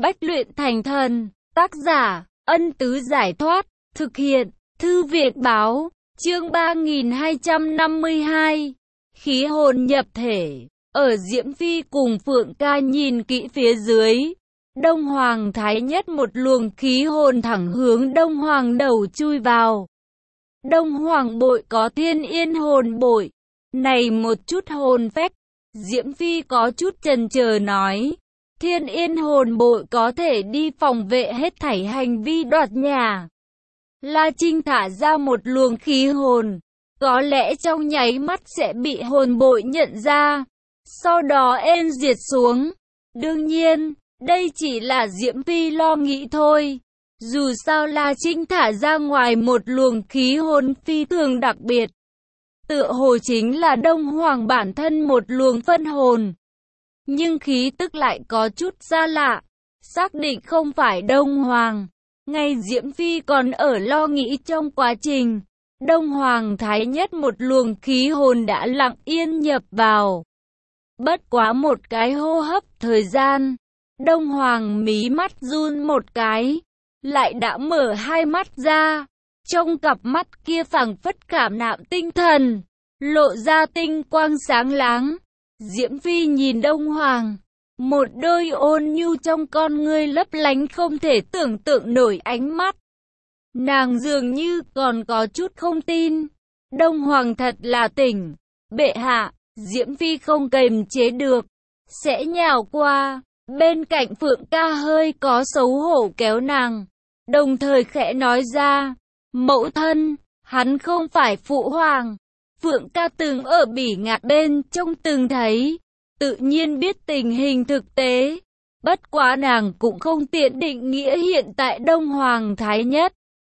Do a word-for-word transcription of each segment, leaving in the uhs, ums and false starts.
bách luyện thành thần. Tác giả, Ân Tứ Giải Thoát. Thực hiện, Thư Viện Báo. Chương ba nghìn hai trăm năm mươi hai. Khí hồn nhập thể. Ở Diễm Phi cùng Phượng Ca nhìn kỹ phía dưới, Đông Hoàng Thái Nhất một luồng khí hồn thẳng hướng Đông Hoàng đầu chui vào. Đông Hoàng bội có Thiên Yên hồn bội. Này một chút hồn phách. Diễm Phi có chút chần chờ nói. Thiên Yên hồn bội có thể đi phòng vệ hết thảy hành vi đoạt nhà. La Trinh thả ra một luồng khí hồn. Có lẽ trong nháy mắt sẽ bị hồn bội nhận ra. Sau đó êm diệt xuống. Đương nhiên, đây chỉ là Diễm Phi lo nghĩ thôi. Dù sao La Trinh thả ra ngoài một luồng khí hồn phi thường đặc biệt. Tựa hồ chính là Đông Hoàng bản thân một luồng phân hồn. Nhưng khí tức lại có chút xa lạ. Xác định không phải Đông Hoàng. Ngay Diễm Phi còn ở lo nghĩ trong quá trình. Đông Hoàng Thái Nhất một luồng khí hồn đã lặng yên nhập vào. Bất quá một cái hô hấp thời gian. Đông Hoàng mí mắt run một cái. Lại đã mở hai mắt ra. Trong cặp mắt kia phảng phất cảm nạm tinh thần. Lộ ra tinh quang sáng láng. Diễm Phi nhìn Đông Hoàng. Một đôi ôn nhu trong con ngươi lấp lánh không thể tưởng tượng nổi ánh mắt. Nàng dường như còn có chút không tin. Đông Hoàng thật là tỉnh. Bệ hạ, Diễm Phi không kềm chế được. Sẽ nhào qua. Bên cạnh Phượng Ca hơi có xấu hổ kéo nàng. Đồng thời khẽ nói ra. Mẫu thân, hắn không phải phụ hoàng. Phượng Ca từng ở Bỉ Ngạn bên trong từng thấy. Tự nhiên biết tình hình thực tế. Bất quá nàng cũng không tiện định nghĩa hiện tại Đông Hoàng Thái Nhất.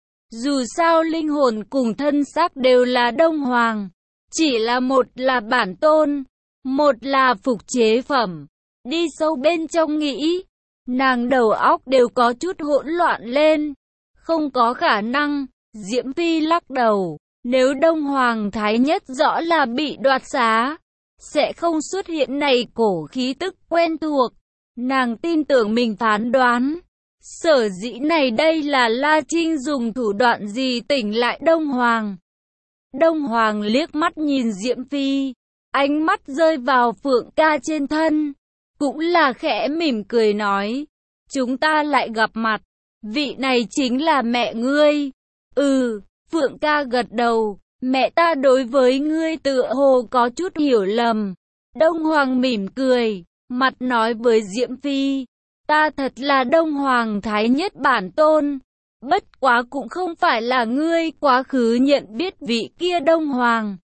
Dù sao linh hồn cùng thân xác đều là Đông Hoàng. Chỉ là một là bản tôn, một là phục chế phẩm. Đi sâu bên trong nghĩ, nàng đầu óc đều có chút hỗn loạn lên. Không có khả năng. Diễm Phi lắc đầu. Nếu Đông Hoàng Thái Nhất rõ là bị đoạt xá, sẽ không xuất hiện này cổ khí tức quen thuộc. Nàng tin tưởng mình phán đoán. Sở dĩ này đây là La Trinh dùng thủ đoạn gì tỉnh lại Đông Hoàng. Đông Hoàng liếc mắt nhìn Diễm Phi. Ánh mắt rơi vào Phượng Ca trên thân. Cũng là khẽ mỉm cười nói. Chúng ta lại gặp mặt. Vị này chính là mẹ ngươi. Ừ, Phượng Ca gật đầu. Mẹ ta đối với ngươi tựa hồ có chút hiểu lầm. Đông Hoàng mỉm cười. Mặt nói với Diễm Phi. Ta thật là Đông Hoàng Thái Nhất bản tôn. Bất quá cũng không phải là ngươi quá khứ nhận biết vị kia Đông Hoàng.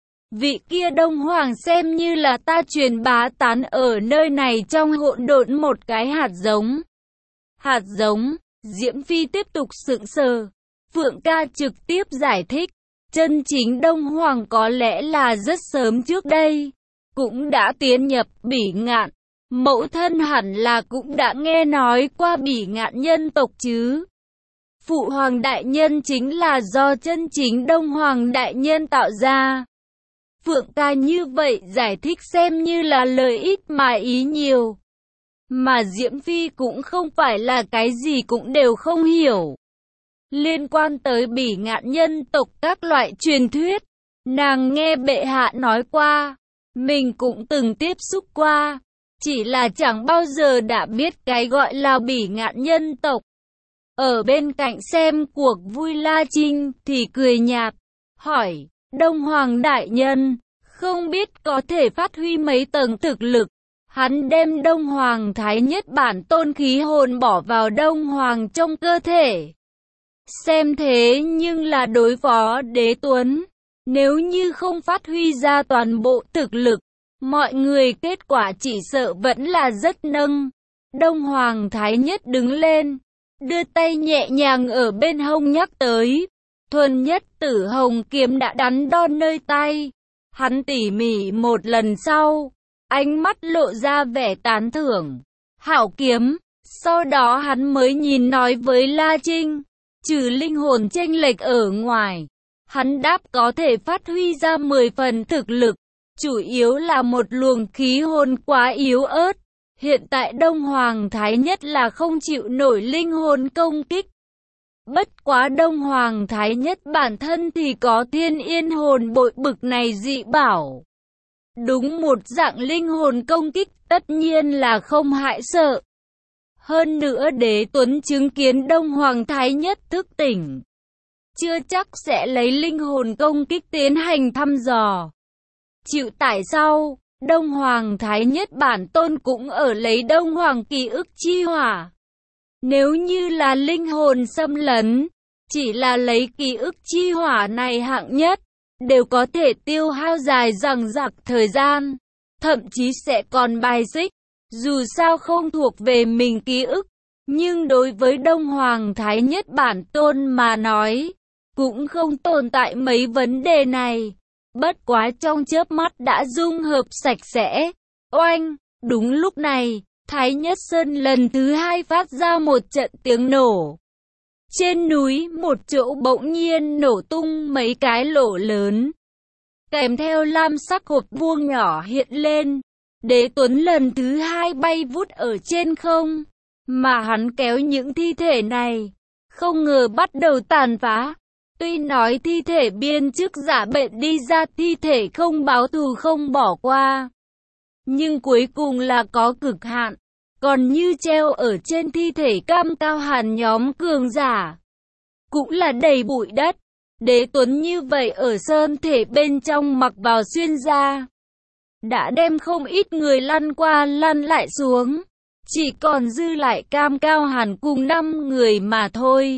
Vị kia Đông Hoàng xem như là ta truyền bá tán ở nơi này trong hỗn độn một cái hạt giống. Hạt giống, Diễm Phi tiếp tục sững sờ. Phượng Ca trực tiếp giải thích. Chân chính Đông Hoàng có lẽ là rất sớm trước đây. Cũng đã tiến nhập Bỉ Ngạn. Mẫu thân hẳn là cũng đã nghe nói qua Bỉ Ngạn nhân tộc chứ. Phụ Hoàng Đại Nhân chính là do chân chính Đông Hoàng Đại Nhân tạo ra. Phượng Ca như vậy giải thích xem như là lời ít mà ý nhiều. Mà Diễm Phi cũng không phải là cái gì cũng đều không hiểu. Liên quan tới Bỉ Ngạn nhân tộc các loại truyền thuyết, nàng nghe bệ hạ nói qua, mình cũng từng tiếp xúc qua, chỉ là chẳng bao giờ đã biết cái gọi là Bỉ Ngạn nhân tộc. Ở bên cạnh xem cuộc vui La Trinh thì cười nhạt, hỏi, Đông Hoàng Đại Nhân, không biết có thể phát huy mấy tầng thực lực. Hắn đem Đông Hoàng Thái Nhất bản tôn khí hồn bỏ vào Đông Hoàng trong cơ thể. Xem thế nhưng là đối phó Đế Tuấn. Nếu như không phát huy ra toàn bộ thực lực, mọi người kết quả chỉ sợ vẫn là rất nâng. Đông Hoàng Thái Nhất đứng lên, đưa tay nhẹ nhàng ở bên hông nhắc tới. Thuần nhất tử hồng kiếm đã đắn đo nơi tay. Hắn tỉ mỉ một lần sau, ánh mắt lộ ra vẻ tán thưởng. Hảo kiếm. Sau đó hắn mới nhìn nói với La Trinh. Trừ linh hồn chênh lệch ở ngoài, hắn đáp có thể phát huy ra mười phần thực lực. Chủ yếu là một luồng khí hồn quá yếu ớt. Hiện tại Đông Hoàng Thái Nhất là không chịu nổi linh hồn công kích. Bất quá Đông Hoàng Thái Nhất bản thân thì có thiên yên hồn bội bực này dị bảo. Đúng một dạng linh hồn công kích tất nhiên là không hại sợ. Hơn nữa Đế Tuấn chứng kiến Đông Hoàng Thái Nhất thức tỉnh, chưa chắc sẽ lấy linh hồn công kích tiến hành thăm dò. Chịu tải sau, Đông Hoàng Thái Nhất bản tôn cũng ở lấy Đông Hoàng ký ức chi hỏa. Nếu như là linh hồn xâm lấn, chỉ là lấy ký ức chi hỏa này hạng nhất, đều có thể tiêu hao dài dằng dặc thời gian, thậm chí sẽ còn bài xích. Dù sao không thuộc về mình ký ức, nhưng đối với Đông Hoàng Thái Nhất bản tôn mà nói, cũng không tồn tại mấy vấn đề này. Bất quá trong chớp mắt đã dung hợp sạch sẽ. Oanh! Đúng lúc này, Thái Nhất Sơn lần thứ hai phát ra một trận tiếng nổ. Trên núi một chỗ bỗng nhiên nổ tung mấy cái lỗ lớn, kèm theo lam sắc hộp vuông nhỏ hiện lên. Đế Tuấn lần thứ hai bay vút ở trên không, mà hắn kéo những thi thể này, không ngờ bắt đầu tàn phá. Tuy nói thi thể biên chức giả bệnh đi ra thi thể không báo thù không bỏ qua, nhưng cuối cùng là có cực hạn. Còn như treo ở trên thi thể Cam Cao Hàn nhóm cường giả, cũng là đầy bụi đất. Đế Tuấn như vậy ở sơn thể bên trong mặc vào xuyên ra, đã đem không ít người lăn qua lăn lại xuống, chỉ còn dư lại Cam Cao Hàn cùng năm người mà thôi.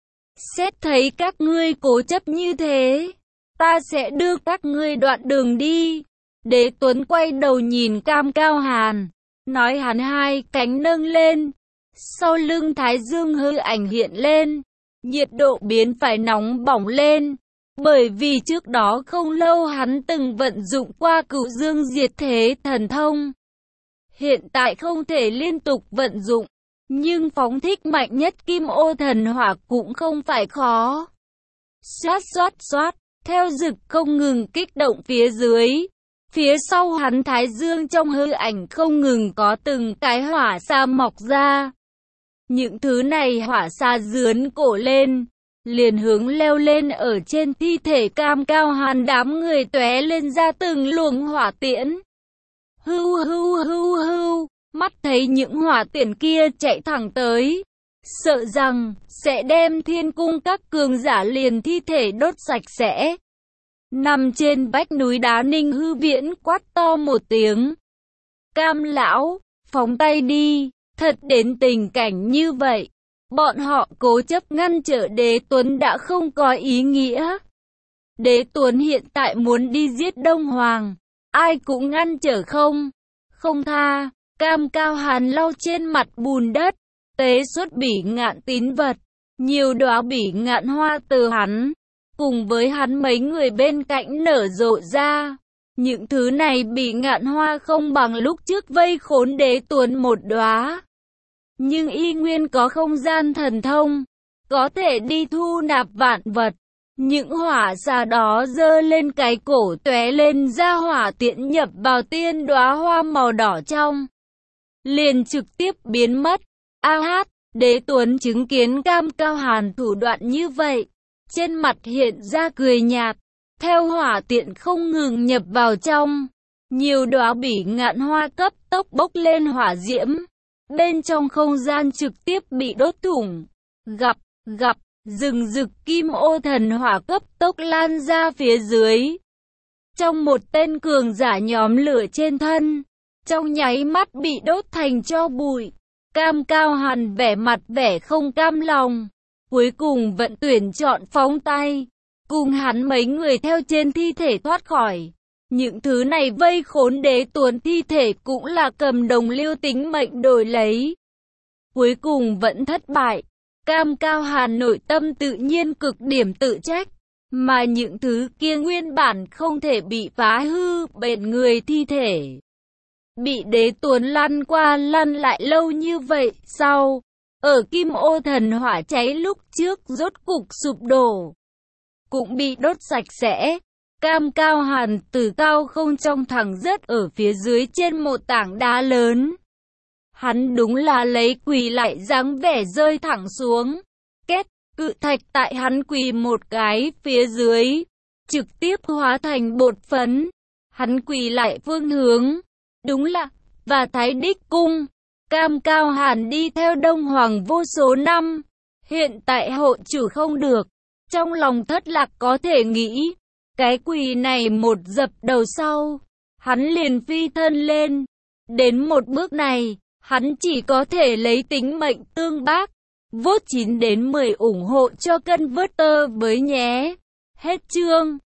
Xét thấy các ngươi cố chấp như thế, ta sẽ đưa các ngươi đoạn đường đi. Đế Tuấn quay đầu nhìn Cam Cao Hàn, nói hắn hai cánh nâng lên, sau lưng Thái Dương hư ảnh hiện lên, nhiệt độ biến phải nóng bỏng lên. Bởi vì trước đó không lâu hắn từng vận dụng qua Cửu Dương Diệt Thế thần thông, hiện tại không thể liên tục vận dụng, nhưng phóng thích mạnh nhất Kim Ô thần hỏa cũng không phải khó. Xoát xoát xoát, theo dực không ngừng kích động phía dưới, phía sau hắn Thái Dương trong hư ảnh không ngừng có từng cái hỏa sa mọc ra. Những thứ này hỏa sa dướn cổ lên, liền hướng leo lên ở trên thi thể Cam Cao Hàn, đám người tóe lên ra từng luồng hỏa tiễn. Hưu hưu hưu hưu, mắt thấy những hỏa tiễn kia chạy thẳng tới, sợ rằng sẽ đem thiên cung các cường giả liền thi thể đốt sạch sẽ. Nằm trên vách núi đá Ninh Hư Viễn quát to một tiếng. Cam lão, phóng tay đi, thật đến tình cảnh như vậy. Bọn họ cố chấp ngăn trở Đế Tuấn đã không có ý nghĩa. Đế Tuấn hiện tại muốn đi giết Đông Hoàng, ai cũng ngăn trở không, không tha. Cam Cao Hàn lau trên mặt bùn đất, tế xuất bỉ ngạn tín vật, nhiều đóa bỉ ngạn hoa từ hắn, cùng với hắn mấy người bên cạnh nở rộ ra. Những thứ này bỉ ngạn hoa không bằng lúc trước vây khốn Đế Tuấn một đóa, nhưng y nguyên có không gian thần thông, có thể đi thu nạp vạn vật. Những hỏa xà đó giơ lên cái cổ tóe lên ra hỏa tiễn nhập vào tiên đóa hoa màu đỏ trong, liền trực tiếp biến mất. A hát, Đế Tuấn chứng kiến Cam Cao Hàn thủ đoạn như vậy, trên mặt hiện ra cười nhạt, theo hỏa tiễn không ngừng nhập vào trong, nhiều đóa bỉ ngạn hoa cấp tốc bốc lên hỏa diễm, bên trong không gian trực tiếp bị đốt thủng. Gặp, gặp, rừng rực Kim Ô thần hỏa cấp tốc lan ra phía dưới. Trong một tên cường giả nhóm lửa trên thân, trong nháy mắt bị đốt thành tro bụi. Cam Cao Hàn vẻ mặt vẻ không cam lòng, cuối cùng vẫn tuyển chọn phóng tay, cùng hắn mấy người theo trên thi thể thoát khỏi. Những thứ này vây khốn Đế Tuấn thi thể cũng là cầm đồng lưu tính mệnh đổi lấy. Cuối cùng vẫn thất bại. Cam Cao Hàn nội tâm tự nhiên cực điểm tự trách, mà những thứ kia nguyên bản không thể bị phá hư bền người thi thể, bị Đế Tuấn lăn qua lăn lại lâu như vậy, sau ở Kim Ô thần hỏa cháy lúc trước rốt cục sụp đổ, cũng bị đốt sạch sẽ. Cam Cao Hàn từ cao không trong thẳng rớt ở phía dưới trên một tảng đá lớn. Hắn đúng là lấy quỳ lại dáng vẻ rơi thẳng xuống. Két, cự thạch tại hắn quỳ một cái phía dưới, trực tiếp hóa thành bột phấn. Hắn quỳ lại phương hướng, đúng là, và Thái Đích Cung. Cam Cao Hàn đi theo Đông Hoàng vô số năm, hiện tại hộ chủ không được. Trong lòng Thất Lạc có thể nghĩ, cái quỳ này một dập đầu sau, hắn liền phi thân lên. Đến một bước này, hắn chỉ có thể lấy tính mệnh tương bác. Vote chín đến mười ủng hộ cho Cân Vớt Tơ với nhé. Hết chương.